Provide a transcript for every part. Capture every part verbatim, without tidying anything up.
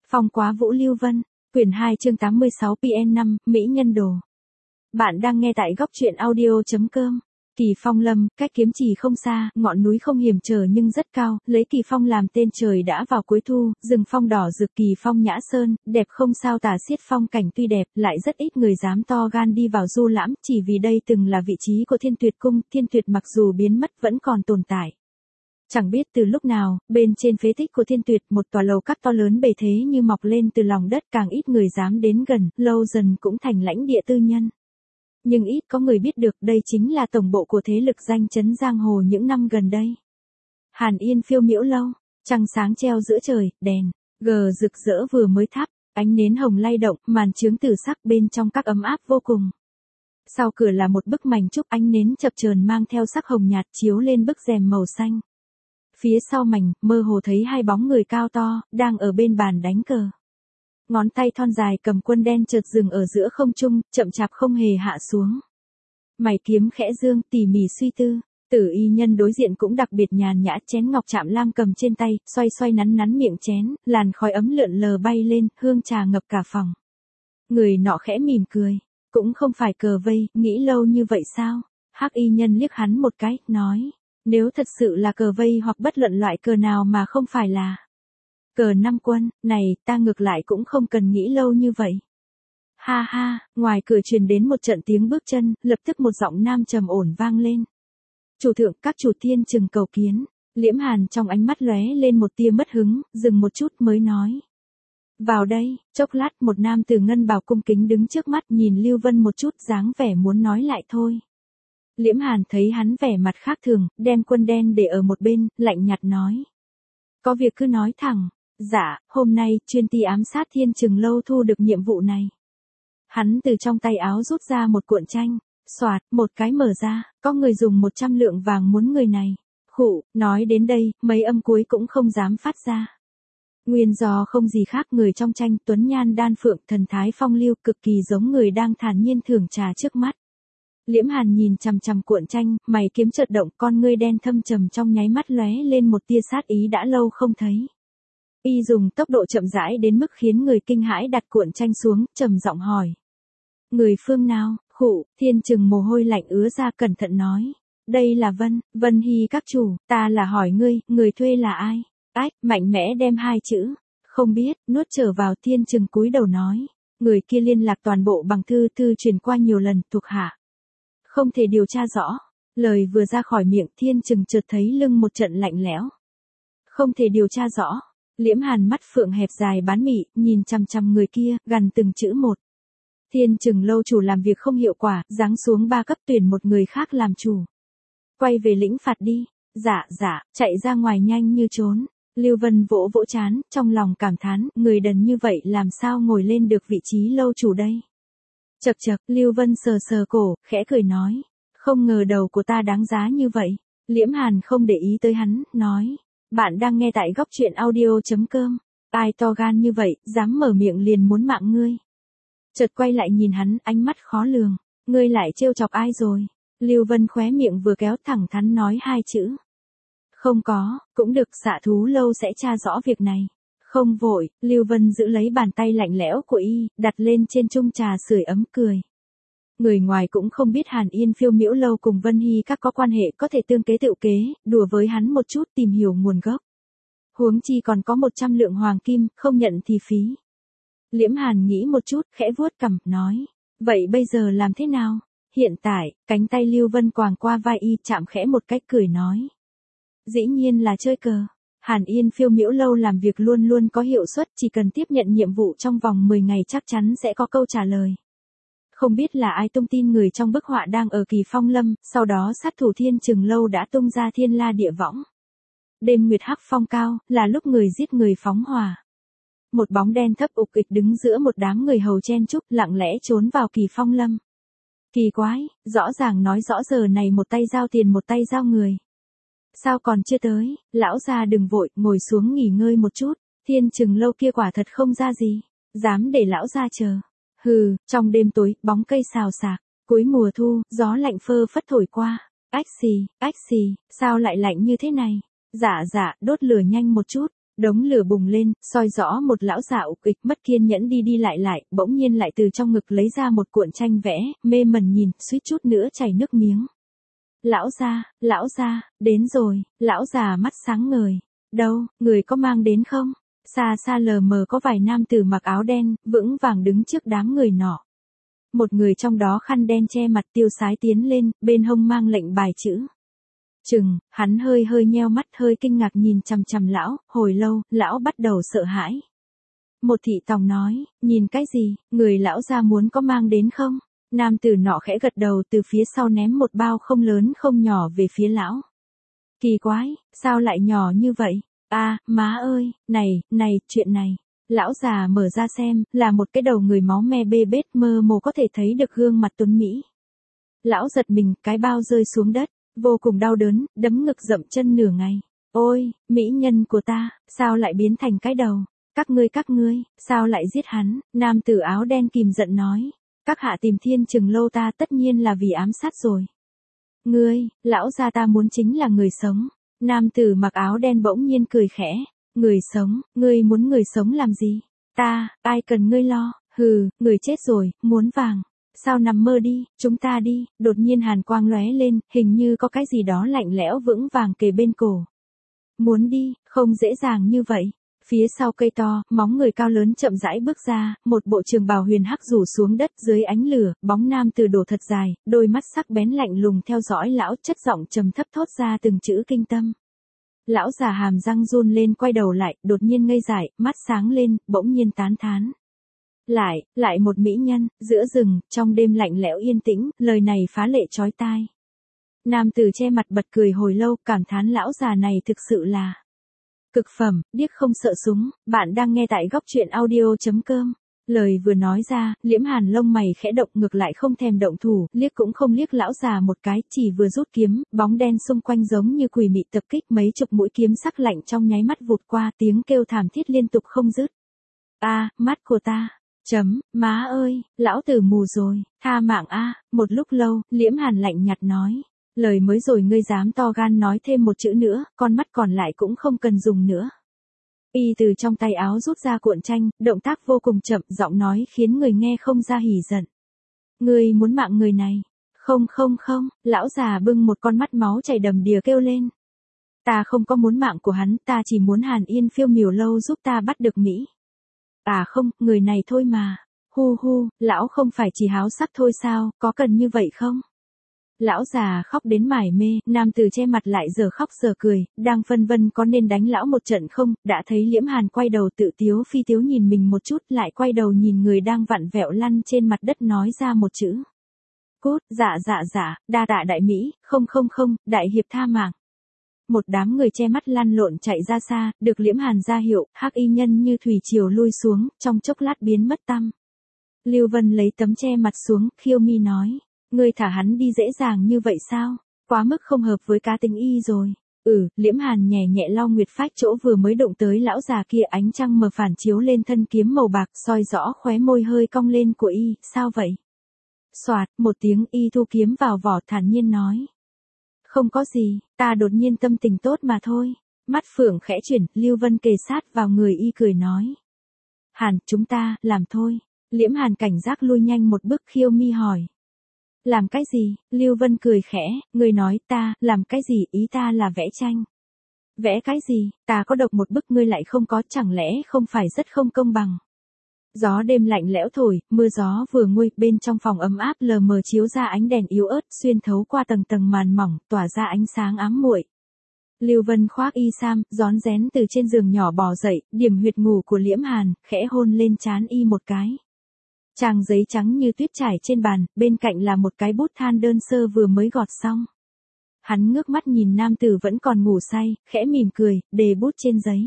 Phong Quá Vũ Lưu Vân, quyển hai chương tám mươi sáu P N năm, Mỹ Nhân Đồ. Bạn đang nghe tại góc truyện audio.com. Kỳ Phong Lâm, cách Kiếm Trì không xa, ngọn núi không hiểm trở nhưng rất cao, lấy Kỳ Phong làm tên. Trời đã vào cuối thu, rừng phong đỏ rực Kỳ Phong Nhã Sơn, đẹp không sao tả xiết. Phong cảnh tuy đẹp, lại rất ít người dám to gan đi vào du lãm, chỉ vì đây từng là vị trí của Thiên Tuyệt Cung. Thiên Tuyệt mặc dù biến mất vẫn còn tồn tại. Chẳng biết từ lúc nào, bên trên phế tích của Thiên Tuyệt, một tòa lầu các to lớn bề thế như mọc lên từ lòng đất, càng ít người dám đến gần, lâu dần cũng thành lãnh địa tư nhân. Nhưng ít có người biết được đây chính là tổng bộ của thế lực danh chấn giang hồ những năm gần đây. Hàn Yên Phiêu Miễu Lâu, trăng sáng treo giữa trời, đèn gờ rực rỡ vừa mới thắp, ánh nến hồng lay động, màn chướng tử sắc bên trong các ấm áp vô cùng. Sau cửa là một bức mảnh trúc, ánh nến chập chờn mang theo sắc hồng nhạt chiếu lên bức rèm màu xanh. Phía sau mảnh, mơ hồ thấy hai bóng người cao to, đang ở bên bàn đánh cờ. Ngón tay thon dài cầm quân đen chợt dừng ở giữa không trung, chậm chạp không hề hạ xuống. Mày kiếm khẽ dương, tỉ mỉ suy tư. Tử y nhân đối diện cũng đặc biệt nhàn nhã, chén ngọc chạm lam cầm trên tay, xoay xoay nắn nắn miệng chén, làn khói ấm lượn lờ bay lên, hương trà ngập cả phòng. Người nọ khẽ mỉm cười, cũng không phải cờ vây, nghĩ lâu như vậy sao? Hắc y nhân liếc hắn một cái, nói, nếu thật sự là cờ vây hoặc bất luận loại cờ nào mà không phải là cờ năm quân, này, ta ngược lại cũng không cần nghĩ lâu như vậy. Ha ha, ngoài cửa truyền đến một trận tiếng bước chân, lập tức một giọng nam trầm ổn vang lên. Chủ thượng, các chủ Thiên Trừng cầu kiến. Liễm Hàn trong ánh mắt lóe lên một tia mất hứng, dừng một chút mới nói. Vào đây. Chốc lát một nam tử ngân bào cung kính đứng trước mắt, nhìn Lưu Vân một chút, dáng vẻ muốn nói lại thôi. Liễm Hàn thấy hắn vẻ mặt khác thường, đem quân đen để ở một bên, lạnh nhạt nói. Có việc cứ nói thẳng. Dạ, hôm nay, chuyên ty ám sát Thiên Trừng lâu thu được nhiệm vụ này. Hắn từ trong tay áo rút ra một cuộn tranh, xoạt, một cái mở ra, có người dùng một trăm lượng vàng muốn người này. Khụ, nói đến đây, mấy âm cuối cũng không dám phát ra. Nguyên do không gì khác, người trong tranh tuấn nhan đan phượng, thần thái phong lưu, cực kỳ giống người đang thản nhiên thưởng trà trước mắt. Liễm Hàn nhìn chằm chằm cuộn tranh, mày kiếm chợt động, con ngươi đen thâm trầm trong nháy mắt lóe lên một tia sát ý đã lâu không thấy. Y dùng tốc độ chậm rãi đến mức khiến người kinh hãi, đặt cuộn tranh xuống, trầm giọng hỏi. Người phương nào? Khụ, Thiên Trừng mồ hôi lạnh ứa ra, cẩn thận nói. Đây là Vân, Vân Hy các chủ, ta là hỏi ngươi, người thuê là ai? Ách, mạnh mẽ đem hai chữ. Không biết, nuốt trở vào. Thiên Trừng cúi đầu nói. Người kia liên lạc toàn bộ bằng thư, thư truyền qua nhiều lần, thuộc hạ không thể điều tra rõ. Lời vừa ra khỏi miệng, Thiên Trừng chợt thấy lưng một trận lạnh lẽo. Không thể điều tra rõ. Liễm Hàn mắt phượng hẹp dài bán mị, nhìn chằm chằm người kia, gằn từng chữ một. Thiên Trừng lâu chủ làm việc không hiệu quả, giáng xuống ba cấp, tuyển một người khác làm chủ. Quay về lĩnh phạt đi. Dạ, dạ, chạy ra ngoài nhanh như trốn. Lưu Vân vỗ vỗ trán, trong lòng cảm thán, người đần như vậy làm sao ngồi lên được vị trí lâu chủ đây. Chậc chậc, Lưu Vân sờ sờ cổ, khẽ cười nói. Không ngờ đầu của ta đáng giá như vậy. Liễm Hàn không để ý tới hắn, nói. Bạn đang nghe tại góc truyện audio.com. Ai to gan như vậy, dám mở miệng liền muốn mạng ngươi. Chợt quay lại nhìn hắn, ánh mắt khó lường. Ngươi lại trêu chọc ai rồi? Lưu Vân khóe miệng vừa kéo, thẳng thắn nói hai chữ. Không có, cũng được, Xạ Thú lâu sẽ tra rõ việc này. Không vội. Lưu Vân giữ lấy bàn tay lạnh lẽo của y, đặt lên trên chung trà sưởi ấm, cười. Người ngoài cũng không biết Hàn Yên Phiêu Miễu Lâu cùng Vân Hy các có quan hệ, có thể tương kế tự kế, đùa với hắn một chút, tìm hiểu nguồn gốc. Huống chi còn có một trăm lượng hoàng kim, không nhận thì phí. Liễm Hàn nghĩ một chút, khẽ vuốt cằm, nói. Vậy bây giờ làm thế nào? Hiện tại, cánh tay Lưu Vân quàng qua vai y, chạm khẽ một cách, cười nói. Dĩ nhiên là chơi cờ. Hàn Yên Phiêu Miễu Lâu làm việc luôn luôn có hiệu suất, chỉ cần tiếp nhận nhiệm vụ trong vòng mười ngày chắc chắn sẽ có câu trả lời. Không biết là ai tung tin người trong bức họa đang ở Kỳ Phong Lâm, sau đó sát thủ Thiên Trừng lâu đã tung ra thiên la địa võng. Đêm nguyệt hắc phong cao, là lúc người giết người phóng hỏa. Một bóng đen thấp ục ịch đứng giữa một đám người hầu chen chúc, lặng lẽ trốn vào Kỳ Phong Lâm. Kỳ quái, rõ ràng nói rõ giờ này một tay giao tiền một tay giao người. Sao còn chưa tới? Lão gia đừng vội, ngồi xuống nghỉ ngơi một chút. Thiên Trừng lâu kia quả thật không ra gì, dám để lão gia chờ. Hừ, trong đêm tối, bóng cây xào xạc, cuối mùa thu, gió lạnh phơ phất thổi qua. Ách xì, ách xì, sao lại lạnh như thế này? Dạ dạ, đốt lửa nhanh một chút. Đống lửa bùng lên, soi rõ một lão già ục ịch mất kiên nhẫn đi đi lại lại, bỗng nhiên lại từ trong ngực lấy ra một cuộn tranh vẽ, mê mẩn nhìn, suýt chút nữa chảy nước miếng. Lão gia, lão gia, đến rồi, lão già mắt sáng ngời. Đâu, người có mang đến không? Xa xa lờ mờ có vài nam tử mặc áo đen, vững vàng đứng trước đám người nọ. Một người trong đó khăn đen che mặt tiêu sái tiến lên, bên hông mang lệnh bài chữ. Chừng, hắn hơi hơi nheo mắt hơi kinh ngạc nhìn chằm chằm lão, hồi lâu, lão bắt đầu sợ hãi. Một thị tòng nói, nhìn cái gì, người lão gia muốn có mang đến không? Nam tử nọ khẽ gật đầu từ phía sau ném một bao không lớn không nhỏ về phía lão. Kỳ quái, sao lại nhỏ như vậy? À, má ơi, này, này, chuyện này. Lão già mở ra xem, là một cái đầu người máu me bê bết mơ hồ có thể thấy được gương mặt tuấn Mỹ. Lão giật mình, cái bao rơi xuống đất, vô cùng đau đớn, đấm ngực dậm chân nửa ngày. Ôi, mỹ nhân của ta, sao lại biến thành cái đầu? Các ngươi các ngươi, sao lại giết hắn? Nam tử áo đen kìm giận nói. Các hạ tìm thiên trừng lâu ta tất nhiên là vì ám sát rồi. Ngươi, lão gia ta muốn chính là người sống. Nam tử mặc áo đen bỗng nhiên cười khẽ. Người sống, ngươi muốn người sống làm gì? Ta, ai cần ngươi lo, hừ, người chết rồi, muốn vàng. Sao nằm mơ đi, chúng ta đi, đột nhiên hàn quang lóe lên, hình như có cái gì đó lạnh lẽo vững vàng kề bên cổ. Muốn đi, không dễ dàng như vậy. Phía sau cây to, móng người cao lớn chậm rãi bước ra, một bộ trường bào huyền hắc rủ xuống đất dưới ánh lửa, bóng nam từ đổ thật dài, đôi mắt sắc bén lạnh lùng theo dõi lão, chất giọng trầm thấp thốt ra từng chữ kinh tâm. Lão già hàm răng run lên quay đầu lại, đột nhiên ngây dại, mắt sáng lên, bỗng nhiên tán thán. Lại, lại một mỹ nhân, giữa rừng, trong đêm lạnh lẽo yên tĩnh, lời này phá lệ chói tai. Nam tử che mặt bật cười hồi lâu, cảm thán lão già này thực sự là cực phẩm, điếc không sợ súng. Bạn đang nghe tại góc truyện audio chấm com. Lời vừa nói ra, Liễm Hàn lông mày khẽ động ngược lại không thèm động thủ, liếc cũng không liếc lão già một cái, chỉ vừa rút kiếm, bóng đen xung quanh giống như quỷ mị tập kích mấy chục mũi kiếm sắc lạnh trong nháy mắt vụt qua, tiếng kêu thảm thiết liên tục không dứt. A, mắt của ta. Chấm, má ơi, lão tử mù rồi, tha mạng a. Một lúc lâu, Liễm Hàn lạnh nhạt nói. Lời mới rồi ngươi dám to gan nói thêm một chữ nữa, con mắt còn lại cũng không cần dùng nữa. Y từ trong tay áo rút ra cuộn tranh, động tác vô cùng chậm, giọng nói khiến người nghe không ra hỉ giận. Ngươi muốn mạng người này? Không không không, lão già bưng một con mắt máu chảy đầm đìa kêu lên. Ta không có muốn mạng của hắn, ta chỉ muốn Hàn Yên phiêu miểu lâu giúp ta bắt được Mỹ. À không, người này thôi mà. Hu hu, lão không phải chỉ háo sắc thôi sao, có cần như vậy không? Lão già khóc đến mải mê, nam tử che mặt lại giờ khóc giờ cười, đang phân vân có nên đánh lão một trận không, đã thấy Liễm Hàn quay đầu tự tiếu phi tiếu nhìn mình một chút, lại quay đầu nhìn người đang vặn vẹo lăn trên mặt đất nói ra một chữ. Cút, dạ dạ dạ, đa tạ đại Mỹ, không không không, đại hiệp tha mạng. Một đám người che mắt lăn lộn chạy ra xa, được Liễm Hàn ra hiệu, hắc y nhân như thủy triều lui xuống, trong chốc lát biến mất tăm. Lưu Vân lấy tấm che mặt xuống, khiêu mi nói. Ngươi thả hắn đi dễ dàng như vậy sao? Quá mức không hợp với cá tính y rồi. Ừ, Liễm Hàn nhẹ nhẹ lau nguyệt phách chỗ vừa mới động tới lão già kia, ánh trăng mờ phản chiếu lên thân kiếm màu bạc, soi rõ khóe môi hơi cong lên của y, sao vậy? Soạt, một tiếng y thu kiếm vào vỏ thản nhiên nói. Không có gì, ta đột nhiên tâm tình tốt mà thôi. Mắt phượng khẽ chuyển, Lưu Vân kề sát vào người y cười nói. Hàn, chúng ta, làm thôi. Liễm Hàn cảnh giác lui nhanh một bước, khiêu mi hỏi. Làm cái gì? Lưu Vân cười khẽ, người nói ta, làm cái gì, ý ta là vẽ tranh. Vẽ cái gì, ta có độc một bức ngươi lại không có, chẳng lẽ không phải rất không công bằng. Gió đêm lạnh lẽo thổi, mưa gió vừa nguôi, bên trong phòng ấm áp lờ mờ chiếu ra ánh đèn yếu ớt, xuyên thấu qua tầng tầng màn mỏng, tỏa ra ánh sáng ám muội. Lưu Vân khoác y sam, rón rén từ trên giường nhỏ bò dậy, điểm huyệt ngủ của Liễm Hàn, khẽ hôn lên trán y một cái. Trang giấy trắng như tuyết trải trên bàn, bên cạnh là một cái bút than đơn sơ vừa mới gọt xong. Hắn ngước mắt nhìn nam tử vẫn còn ngủ say, khẽ mỉm cười, đề bút trên giấy.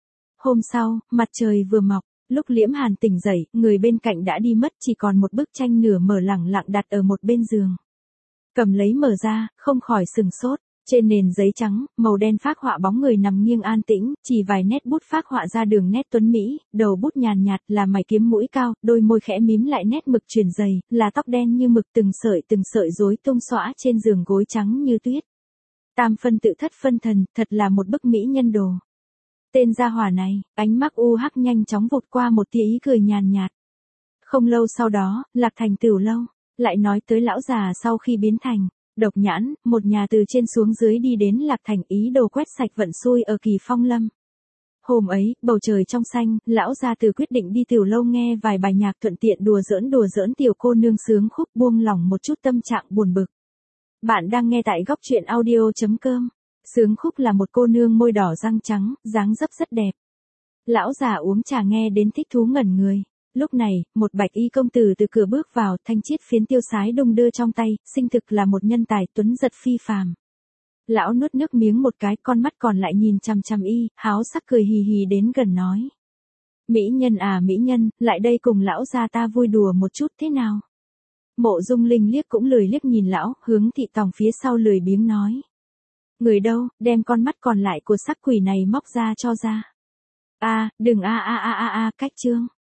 Hôm sau, mặt trời vừa mọc, lúc Liễm Hàn tỉnh dậy, người bên cạnh đã đi mất, chỉ còn một bức tranh nửa mở lẳng lặng đặt ở một bên giường. Cầm lấy mở ra, không khỏi sừng sốt. Trên nền giấy trắng, màu đen phác họa bóng người nằm nghiêng an tĩnh, chỉ vài nét bút phác họa ra đường nét tuấn mỹ, đầu bút nhàn nhạt là mày kiếm mũi cao, đôi môi khẽ mím lại nét mực chuyển dày, là tóc đen như mực từng sợi từng sợi rối tung xõa trên giường gối trắng như tuyết. Tam phân tự thất phân thần, thật là một bức mỹ nhân đồ. Tên gia hỏa này, ánh mắt u hắc nhanh chóng vụt qua một tia ý cười nhàn nhạt. Không lâu sau đó, Lạc Thành Tửu Lâu, lại nói tới lão già sau khi biến thành độc nhãn, một nhà từ trên xuống dưới đi đến Lạc Thành ý đồ quét sạch vận xui ở Kỳ Phong Lâm. Hôm ấy, bầu trời trong xanh, lão gia từ quyết định đi Tửu Lâu nghe vài bài nhạc thuận tiện đùa giỡn đùa giỡn tiểu cô nương sướng khúc buông lỏng một chút tâm trạng buồn bực. Bạn đang nghe tại góc truyện audio.com. Sướng khúc là một cô nương môi đỏ răng trắng, dáng dấp rất đẹp. Lão già uống trà nghe đến thích thú ngẩn người. Lúc này, một bạch y công tử từ cửa bước vào, thanh chiết phiến tiêu sái đung đưa trong tay, sinh thực là một nhân tài tuấn giật phi phàm. Lão nuốt nước miếng một cái, con mắt còn lại nhìn chằm chằm y, háo sắc cười hì hì đến gần nói. Mỹ nhân à mỹ nhân, lại đây cùng lão gia ta vui đùa một chút thế nào? Mộ Dung Linh liếc cũng lười liếc nhìn lão, hướng thị tòng phía sau lười biếng nói. Người đâu, đem con mắt còn lại của sắc quỷ này móc ra cho ra. A, đừng a a a a a, cách chương.